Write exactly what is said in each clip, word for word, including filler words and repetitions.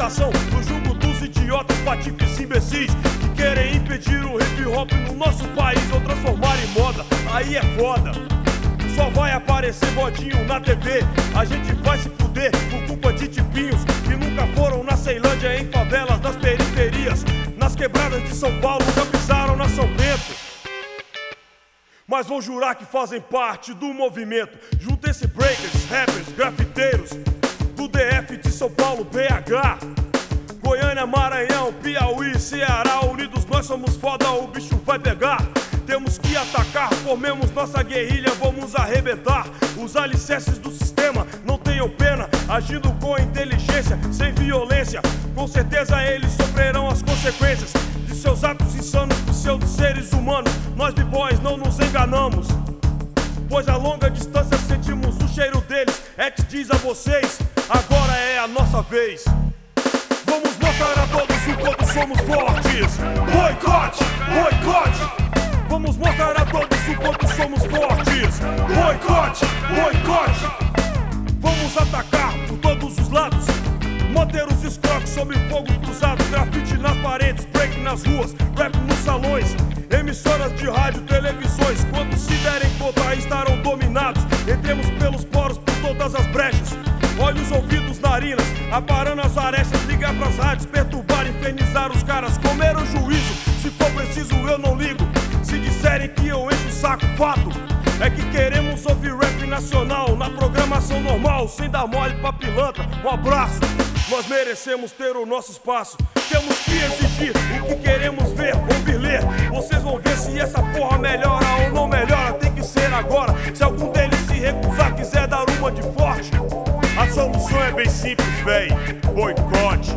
libertação do jugo dos idiotas, patifes imbecis que querem impedir o hip hop no nosso país ou transformar em moda. Aí é foda. Só vai aparecer bodinho na T V. A gente vai se fuder por culpa de tipinhos que nunca foram na Ceilândia, em favelas, nas periferias, nas quebradas de São Paulo, nunca pisaram na São Bento, mas vão jurar que fazem parte do movimento. Juntem-se breakers, rappers, grafiteiros do D F de São Paulo, B H, Goiânia, Maranhão, Piauí, Ceará. Unidos nós somos foda, o bicho vai pegar. Temos que atacar, formemos nossa guerrilha, vamos arrebentar os alicerces do sistema. Não tenham pena, agindo com inteligência, sem violência. Com certeza eles sofrerão as consequências de seus atos insanos, pseudo seres humanos. Nós b-boys não nos enganamos, pois a longa distância sentimos o cheiro deles. X diz a vocês, agora é a nossa vez. Vamos mostrar a todos o quanto somos fortes. Boicote, boicote. Vamos mostrar a todos o quanto somos fortes. Boicote, boicote. Vamos atacar por todos os lados. Moteiros escroques sob fogo cruzado. Grafite nas paredes, break nas ruas, rap nos salões, emissoras de rádio, televisões. Quando se derem conta estarão dominados. Entremos pelos poros, por todas as brechas. Olhos, ouvidos, narinas, aparando as arestas. Ligar pras rádios, perturbar, infernizar os caras. Comer o juízo, se for preciso eu não ligo. Se disserem que eu encho o saco, fato é que queremos ouvir rap nacional na programação normal, sem dar mole pra pilantra. Um abraço, nós merecemos ter o nosso espaço. Temos que exigir o que queremos ver, ouvir, ler. Vocês vão ver se essa porra melhora ou não melhora. Tem que ser agora. Se algum deles se recusar, quiser dar uma de forte, a solução é bem simples, véi. Boicote.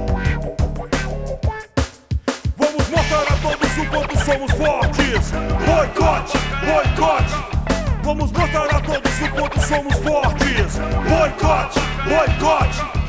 Vamos mostrar a todos o quanto somos fortes. Boicote, boicote. Vamos mostrar a todos o quanto somos fortes. Boicote, boicote.